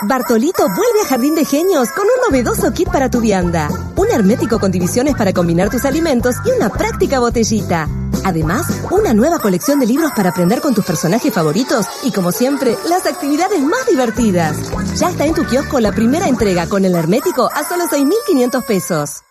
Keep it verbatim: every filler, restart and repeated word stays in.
Bartolito vuelve a Jardín de Genios con un novedoso kit para tu vianda. Un hermético con divisiones para combinar tus alimentos y una práctica botellita. Además, una nueva colección de libros para aprender con tus personajes favoritos y, como siempre, las actividades más divertidas. Ya está en tu kiosco la primera entrega con el hermético a solo seis mil quinientos pesos.